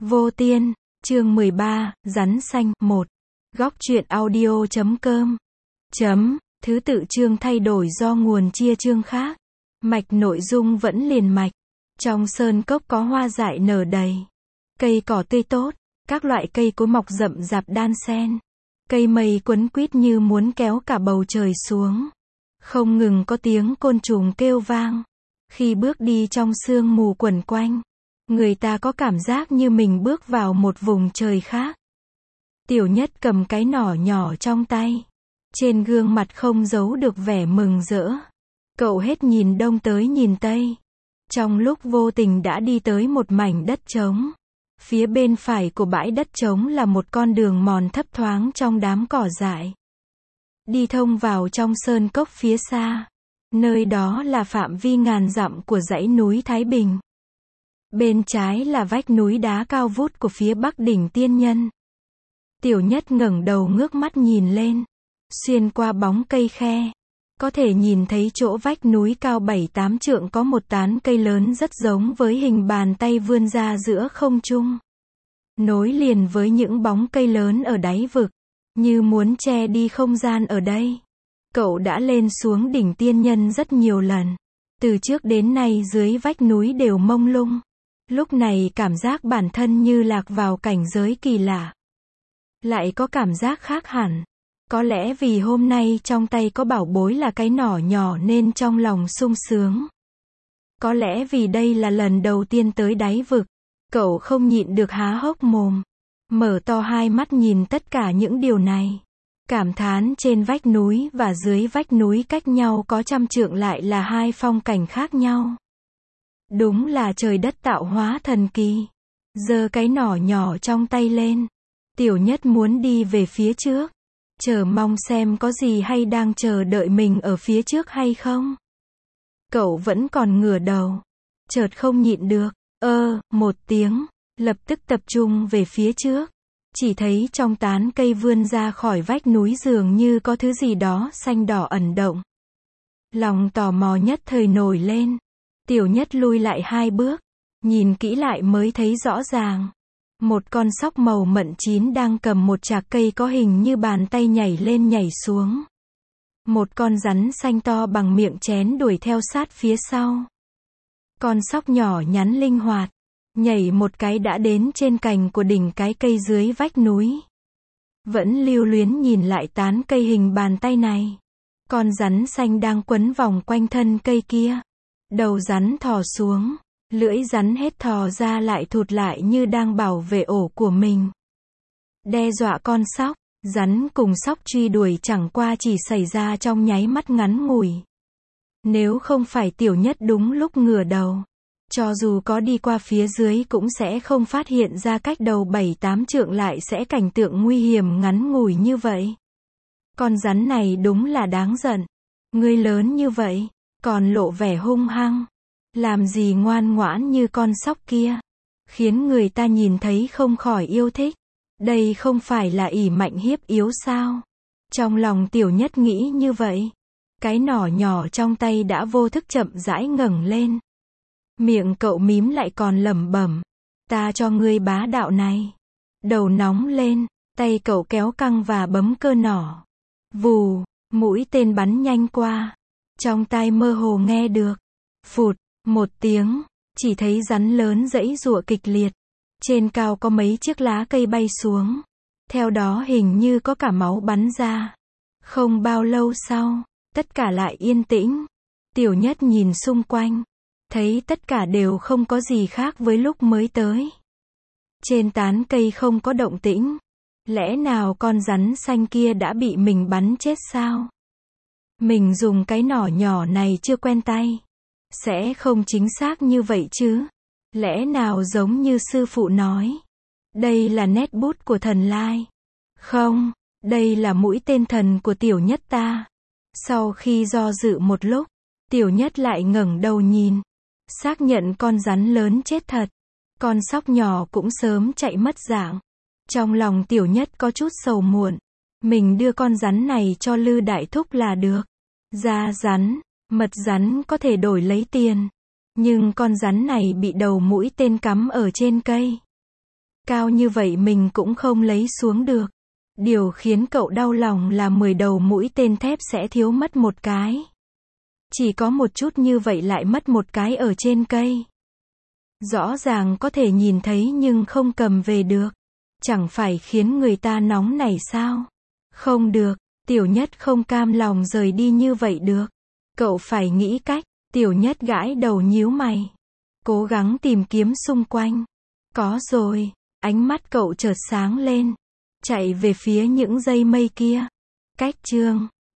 Vô Tiên, chương 13, Rắn xanh, 1. Góc truyện audio.com. Thứ tự chương thay đổi do nguồn chia chương khác. Mạch nội dung vẫn liền mạch. Trong sơn cốc có hoa dại nở đầy. Cây cỏ tươi tốt, các loại cây cối mọc rậm rạp đan xen. Cây mây quấn quýt như muốn kéo cả bầu trời xuống. Không ngừng có tiếng côn trùng kêu vang. Khi bước đi trong sương mù quẩn quanh, người ta có cảm giác như mình bước vào một vùng trời khác. Tiểu Nhất cầm cái nỏ nhỏ trong tay. Trên gương mặt không giấu được vẻ mừng rỡ. Cậu hết nhìn đông tới nhìn tây. Trong lúc vô tình đã đi tới một mảnh đất trống. Phía bên phải của bãi đất trống là một con đường mòn thấp thoáng trong đám cỏ dại. Đi thông vào trong sơn cốc phía xa. Nơi đó là phạm vi ngàn dặm của dãy núi Thái Bình. Bên trái là vách núi đá cao vút của phía bắc đỉnh Tiên Nhân. Tiểu Nhất ngẩng đầu ngước mắt nhìn lên. Xuyên qua bóng cây khe, có thể nhìn thấy chỗ vách núi cao 7-8 trượng có một tán cây lớn rất giống với hình bàn tay vươn ra giữa không trung. Nối liền với những bóng cây lớn ở đáy vực, như muốn che đi không gian ở đây. Cậu đã lên xuống đỉnh Tiên Nhân rất nhiều lần. Từ trước đến nay dưới vách núi đều mông lung. Lúc này cảm giác bản thân như lạc vào cảnh giới kỳ lạ. Lại có cảm giác khác hẳn. Có lẽ vì hôm nay trong tay có bảo bối là cái nỏ nhỏ nên trong lòng sung sướng. Có lẽ vì đây là lần đầu tiên tới đáy vực. Cậu không nhịn được há hốc mồm. Mở to hai mắt nhìn tất cả những điều này. Cảm thán trên vách núi và dưới vách núi cách nhau có trăm trượng lại là hai phong cảnh khác nhau. Đúng là trời đất tạo hóa thần kỳ. Giơ cái nỏ nhỏ trong tay lên. Tiểu Nhất muốn đi về phía trước. Chờ mong xem có gì hay đang chờ đợi mình ở phía trước hay không. Cậu vẫn còn ngửa đầu. Chợt không nhịn được. Một tiếng. Lập tức tập trung về phía trước. Chỉ thấy trong tán cây vươn ra khỏi vách núi dường như có thứ gì đó xanh đỏ ẩn động. Lòng tò mò nhất thời nổi lên. Tiểu Nhất lui lại 2 bước. Nhìn kỹ lại mới thấy rõ ràng. Một con sóc màu mận chín đang cầm một chạc cây có hình như bàn tay nhảy lên nhảy xuống. Một con rắn xanh to bằng miệng chén đuổi theo sát phía sau. Con sóc nhỏ nhắn linh hoạt. Nhảy một cái đã đến trên cành của đỉnh cái cây dưới vách núi. Vẫn lưu luyến nhìn lại tán cây hình bàn tay này. Con rắn xanh đang quấn vòng quanh thân cây kia. Đầu rắn thò xuống. Lưỡi rắn hết thò ra lại thụt lại như đang bảo vệ ổ của mình. Đe dọa con sóc. Rắn cùng sóc truy đuổi chẳng qua chỉ xảy ra trong nháy mắt ngắn ngủi. Nếu không phải Tiểu Nhất đúng lúc ngửa đầu. Cho dù có đi qua phía dưới cũng sẽ không phát hiện ra cách đầu 7-8 trượng lại sẽ cảnh tượng nguy hiểm ngắn ngủi như vậy. Con rắn này đúng là đáng giận. Ngươi lớn như vậy, còn lộ vẻ hung hăng. Làm gì ngoan ngoãn như con sóc kia. Khiến người ta nhìn thấy không khỏi yêu thích. Đây không phải là ỷ mạnh hiếp yếu sao? Trong lòng Tiểu Nhất nghĩ như vậy. Cái nỏ nhỏ trong tay đã vô thức chậm rãi ngẩng lên. Miệng cậu mím lại còn lẩm bẩm. Ta cho ngươi bá đạo này. Đầu nóng lên, tay cậu kéo căng và bấm cơ nỏ. Vù, mũi tên bắn nhanh qua. Trong tai mơ hồ nghe được. Phụt, một tiếng, chỉ thấy rắn lớn giãy giụa kịch liệt. Trên cao có mấy chiếc lá cây bay xuống. Theo đó hình như có cả máu bắn ra. Không bao lâu sau, tất cả lại yên tĩnh. Tiểu Nhất nhìn xung quanh. Thấy tất cả đều không có gì khác với lúc mới tới. Trên tán cây không có động tĩnh. Lẽ nào con rắn xanh kia đã bị mình bắn chết sao? Mình dùng cái nỏ nhỏ này chưa quen tay. Sẽ không chính xác như vậy chứ? Lẽ nào giống như sư phụ nói? Đây là nét bút của thần lai. Không, đây là mũi tên thần của Tiểu Nhất ta. Sau khi do dự một lúc, Tiểu Nhất lại ngẩng đầu nhìn. Xác nhận con rắn lớn chết thật. Con sóc nhỏ cũng sớm chạy mất dạng. Trong lòng Tiểu Nhất có chút sầu muộn. Mình đưa con rắn này cho Lư Đại Thúc là được. Da rắn, mật rắn có thể đổi lấy tiền. Nhưng con rắn này bị đầu mũi tên cắm ở trên cây. Cao như vậy mình cũng không lấy xuống được. Điều khiến cậu đau lòng là 10 đầu mũi tên thép sẽ thiếu mất một cái. Chỉ có một chút như vậy lại mất một cái ở trên cây. Rõ ràng có thể nhìn thấy nhưng không cầm về được. Chẳng phải khiến người ta nóng nảy sao? Không được, Tiểu Nhất không cam lòng rời đi như vậy được. Cậu phải nghĩ cách. Tiểu Nhất gãi đầu nhíu mày. Cố gắng tìm kiếm xung quanh. Có rồi, ánh mắt cậu chợt sáng lên. Chạy về phía những dây mây kia. Cách chương